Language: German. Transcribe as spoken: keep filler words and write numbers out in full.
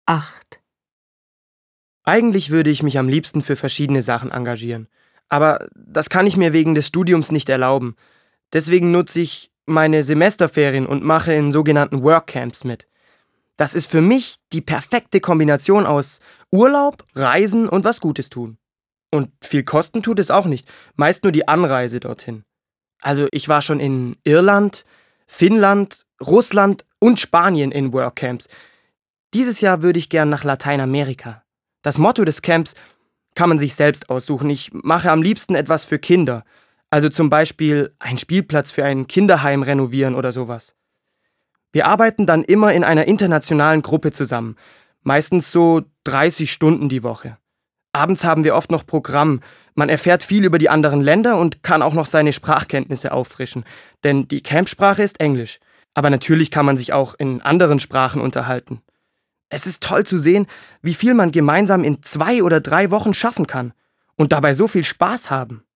acht. Eigentlich würde ich mich am liebsten für verschiedene Sachen engagieren. Aber das kann ich mir wegen des Studiums nicht erlauben. Deswegen nutze ich meine Semesterferien und mache in sogenannten Workcamps mit. Das ist für mich die perfekte Kombination aus Urlaub, Reisen und was Gutes tun. Und viel kosten tut es auch nicht, meist nur die Anreise dorthin. Also ich war schon in Irland, Finnland, Russland und Spanien in Workcamps. Dieses Jahr würde ich gern nach Lateinamerika. Das Motto des Camps kann man sich selbst aussuchen. Ich mache am liebsten etwas für Kinder. Also zum Beispiel einen Spielplatz für ein Kinderheim renovieren oder sowas. Wir arbeiten dann immer in einer internationalen Gruppe zusammen. Meistens so dreißig Stunden die Woche. Abends haben wir oft noch Programm. Man erfährt viel über die anderen Länder und kann auch noch seine Sprachkenntnisse auffrischen. Denn die Campsprache ist Englisch. Aber natürlich kann man sich auch in anderen Sprachen unterhalten. Es ist toll zu sehen, wie viel man gemeinsam in zwei oder drei Wochen schaffen kann. Und dabei so viel Spaß haben.